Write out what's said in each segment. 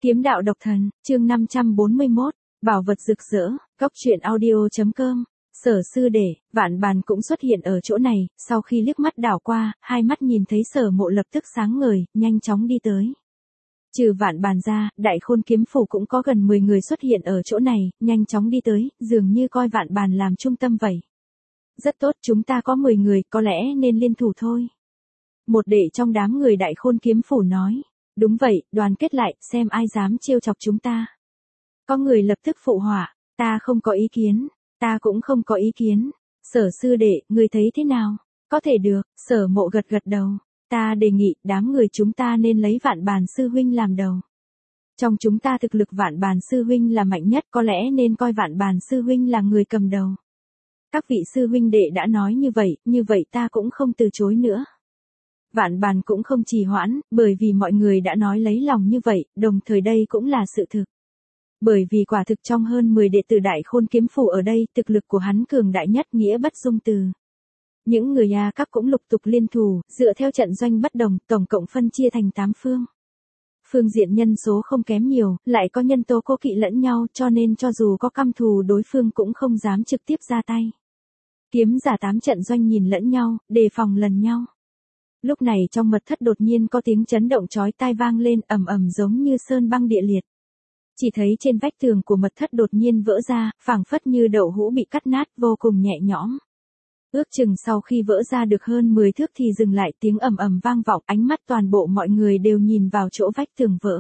Kiếm đạo độc thần, chương 541, bảo vật rực rỡ, Cóc truyện audio.com. Sở sư đệ, Vạn Bàn cũng xuất hiện ở chỗ này, sau khi liếc mắt đảo qua, hai mắt nhìn thấy Sở Mộ lập tức sáng ngời, nhanh chóng đi tới. Trừ Vạn Bàn ra, Đại Khôn kiếm phủ cũng có gần 10 người xuất hiện ở chỗ này, nhanh chóng đi tới, dường như coi Vạn Bàn làm trung tâm vậy. Rất tốt, chúng ta có 10 người, có lẽ nên liên thủ thôi. Một đệ trong đám người Đại Khôn kiếm phủ nói. Đúng vậy, đoàn kết lại, xem ai dám trêu chọc chúng ta. Có người lập tức phụ họa, ta không có ý kiến, ta cũng không có ý kiến. Sở sư đệ, người thấy thế nào? Có thể được, Sở Mộ gật gật đầu. Ta đề nghị, đám người chúng ta nên lấy Vạn Bàn sư huynh làm đầu. Trong chúng ta thực lực Vạn Bàn sư huynh là mạnh nhất, có lẽ nên coi Vạn Bàn sư huynh là người cầm đầu. Các vị sư huynh đệ đã nói như vậy ta cũng không từ chối nữa. Vạn Bàn cũng không trì hoãn, bởi vì mọi người đã nói lấy lòng như vậy, đồng thời đây cũng là sự thực. Bởi vì quả thực trong hơn 10 đệ tử Đại Khôn kiếm phủ ở đây, thực lực của hắn cường đại nhất, nghĩa bất dung từ. Những người A các cũng lục tục liên thủ, dựa theo trận doanh bất đồng, tổng cộng phân chia thành 8 phương. Phương diện nhân số không kém nhiều, lại có nhân tố cố kỵ lẫn nhau, cho nên cho dù có căm thù đối phương cũng không dám trực tiếp ra tay. Kiếm giả 8 trận doanh nhìn lẫn nhau, đề phòng lần nhau. Lúc này trong mật thất đột nhiên có tiếng chấn động chói tai vang lên, ầm ầm giống như sơn băng địa liệt. Chỉ thấy trên vách tường của mật thất đột nhiên vỡ ra, phảng phất như đậu hũ bị cắt nát, vô cùng nhẹ nhõm. Ước chừng sau khi vỡ ra được hơn 10 thước thì dừng lại, tiếng ầm ầm vang vọng, ánh mắt toàn bộ mọi người đều nhìn vào chỗ vách tường vỡ.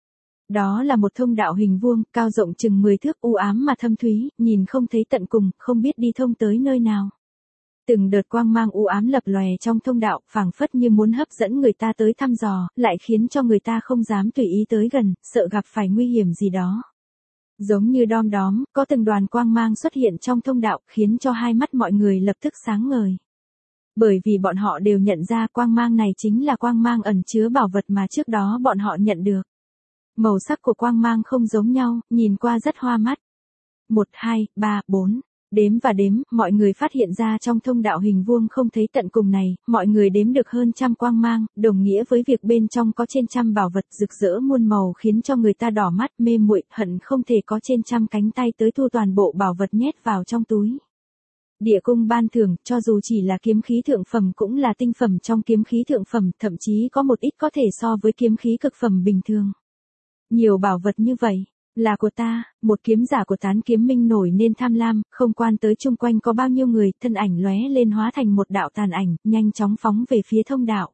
Đó là một thông đạo hình vuông, cao rộng chừng 10 thước, u ám mà thâm thúy, nhìn không thấy tận cùng, không biết đi thông tới nơi nào. Từng đợt quang mang u ám lập lòe trong thông đạo, phảng phất như muốn hấp dẫn người ta tới thăm dò, lại khiến cho người ta không dám tùy ý tới gần, sợ gặp phải nguy hiểm gì đó. Giống như đom đóm, có từng đoàn quang mang xuất hiện trong thông đạo, khiến cho hai mắt mọi người lập tức sáng ngời. Bởi vì bọn họ đều nhận ra quang mang này chính là quang mang ẩn chứa bảo vật mà trước đó bọn họ nhận được. Màu sắc của quang mang không giống nhau, nhìn qua rất hoa mắt. 1, 2, 3, 4. Đếm và đếm, mọi người phát hiện ra trong thông đạo hình vuông không thấy tận cùng này, mọi người đếm được hơn trăm quang mang, đồng nghĩa với việc bên trong có trên trăm bảo vật rực rỡ muôn màu, khiến cho người ta đỏ mắt mê muội, hận không thể có trên trăm cánh tay tới thu toàn bộ bảo vật nhét vào trong túi. Địa cung ban thưởng, cho dù chỉ là kiếm khí thượng phẩm cũng là tinh phẩm trong kiếm khí thượng phẩm, thậm chí có một ít có thể so với kiếm khí cực phẩm bình thường. Nhiều bảo vật như vậy. Là của ta, một kiếm giả của Tán Kiếm Minh nổi nên tham lam, không quan tới chung quanh có bao nhiêu người, thân ảnh lóe lên hóa thành một đạo tàn ảnh, nhanh chóng phóng về phía thông đạo.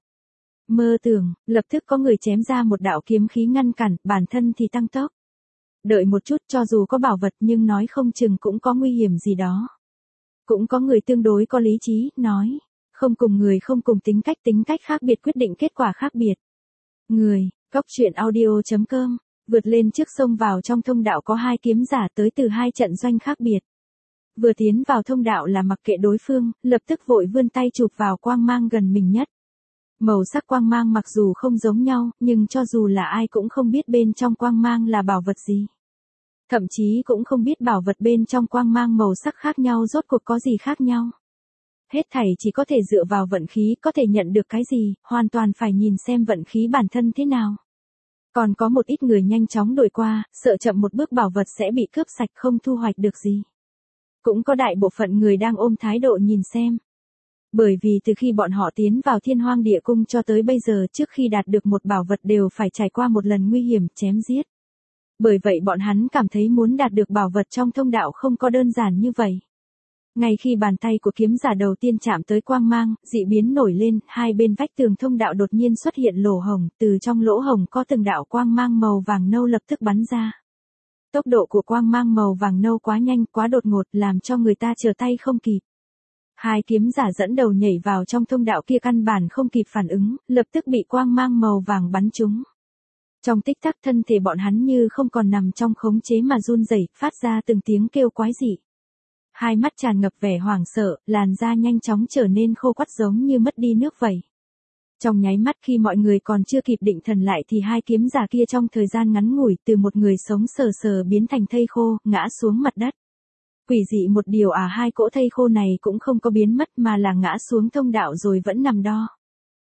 Mơ tưởng, lập tức có người chém ra một đạo kiếm khí ngăn cản, bản thân thì tăng tốc. Đợi một chút, cho dù có bảo vật nhưng nói không chừng cũng có nguy hiểm gì đó. Cũng có người tương đối có lý trí, nói, không cùng người không cùng tính cách khác biệt quyết định kết quả khác biệt. Người, Cóc truyện audio.com. Vượt lên trước sông vào trong thông đạo có 2 kiếm giả tới từ 2 trận doanh khác biệt. Vừa tiến vào thông đạo là mặc kệ đối phương, lập tức vội vươn tay chụp vào quang mang gần mình nhất. Màu sắc quang mang mặc dù không giống nhau, nhưng cho dù là ai cũng không biết bên trong quang mang là bảo vật gì. Thậm chí cũng không biết bảo vật bên trong quang mang màu sắc khác nhau rốt cuộc có gì khác nhau. Hết thảy chỉ có thể dựa vào vận khí, có thể nhận được cái gì, hoàn toàn phải nhìn xem vận khí bản thân thế nào. Còn có một ít người nhanh chóng đuổi qua, sợ chậm một bước bảo vật sẽ bị cướp sạch không thu hoạch được gì. Cũng có đại bộ phận người đang ôm thái độ nhìn xem. Bởi vì từ khi bọn họ tiến vào Thiên Hoang Địa Cung cho tới bây giờ, trước khi đạt được một bảo vật đều phải trải qua một lần nguy hiểm chém giết. Bởi vậy bọn hắn cảm thấy muốn đạt được bảo vật trong thông đạo không có đơn giản như vậy. Ngay khi bàn tay của kiếm giả đầu tiên chạm tới quang mang, dị biến nổi lên, hai bên vách tường thông đạo đột nhiên xuất hiện lỗ hổng, từ trong lỗ hổng có từng đạo quang mang màu vàng nâu lập tức bắn ra. Tốc độ của quang mang màu vàng nâu quá nhanh, quá đột ngột, làm cho người ta trở tay không kịp. Hai kiếm giả dẫn đầu nhảy vào trong thông đạo kia căn bản không kịp phản ứng, lập tức bị quang mang màu vàng bắn trúng. Trong tích tắc thân thể bọn hắn như không còn nằm trong khống chế mà run rẩy, phát ra từng tiếng kêu quái dị. Hai mắt tràn ngập vẻ hoảng sợ, làn da nhanh chóng trở nên khô quắt giống như mất đi nước vậy. Trong nháy mắt khi mọi người còn chưa kịp định thần lại thì hai kiếm giả kia trong thời gian ngắn ngủi từ một người sống sờ sờ biến thành thây khô, ngã xuống mặt đất. Quỷ dị một điều hai cỗ thây khô này cũng không có biến mất mà là ngã xuống thông đạo rồi vẫn nằm đo.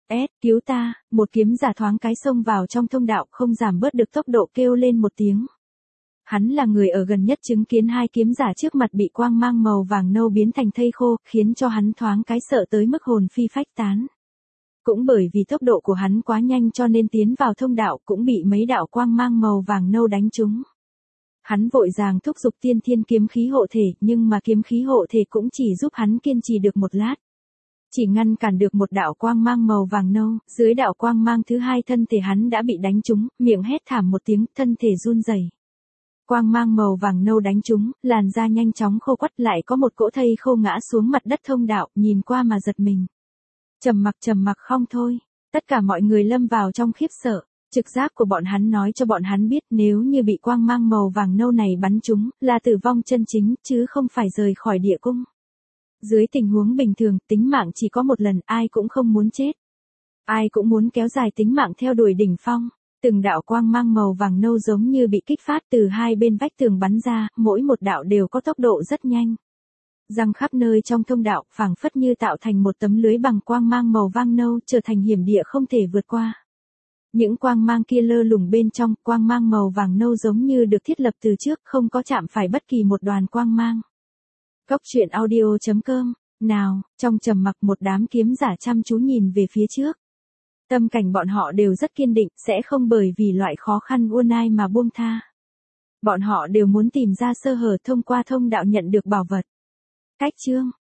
Cứu ta, một kiếm giả thoáng cái xông vào trong thông đạo không giảm bớt được tốc độ kêu lên một tiếng. Hắn là người ở gần nhất chứng kiến hai kiếm giả trước mặt bị quang mang màu vàng nâu biến thành thây khô, khiến cho hắn thoáng cái sợ tới mức hồn phi phách tán. Cũng bởi vì tốc độ của hắn quá nhanh cho nên tiến vào thông đạo cũng bị mấy đạo quang mang màu vàng nâu đánh trúng. Hắn vội vàng thúc giục tiên thiên kiếm khí hộ thể, nhưng mà kiếm khí hộ thể cũng chỉ giúp hắn kiên trì được một lát. Chỉ ngăn cản được một đạo quang mang màu vàng nâu, dưới đạo quang mang thứ hai thân thể hắn đã bị đánh trúng, miệng hét thảm một tiếng, thân thể run rẩy. Quang mang màu vàng nâu đánh trúng, làn da nhanh chóng khô quắt, lại có một cỗ thây khô ngã xuống mặt đất thông đạo, nhìn qua mà giật mình. Trầm mặc không thôi, tất cả mọi người lâm vào trong khiếp sợ. Trực giác của bọn hắn nói cho bọn hắn biết nếu như bị quang mang màu vàng nâu này bắn trúng, là tử vong chân chính, chứ không phải rời khỏi địa cung. Dưới tình huống bình thường, tính mạng chỉ có một lần, ai cũng không muốn chết. Ai cũng muốn kéo dài tính mạng theo đuổi đỉnh phong. Từng đạo quang mang màu vàng nâu giống như bị kích phát từ hai bên vách tường bắn ra, mỗi một đạo đều có tốc độ rất nhanh. Răng khắp nơi trong thông đạo, phảng phất như tạo thành một tấm lưới bằng quang mang màu vàng nâu, trở thành hiểm địa không thể vượt qua. Những quang mang kia lơ lửng bên trong, quang mang màu vàng nâu giống như được thiết lập từ trước, không có chạm phải bất kỳ một đoàn quang mang. Cốc truyện audio.com. Nào, trong trầm mặc một đám kiếm giả chăm chú nhìn về phía trước. Tâm cảnh bọn họ đều rất kiên định, sẽ không bởi vì loại khó khăn uôn ai mà buông tha. Bọn họ đều muốn tìm ra sơ hở thông qua thông đạo nhận được bảo vật. Cách chương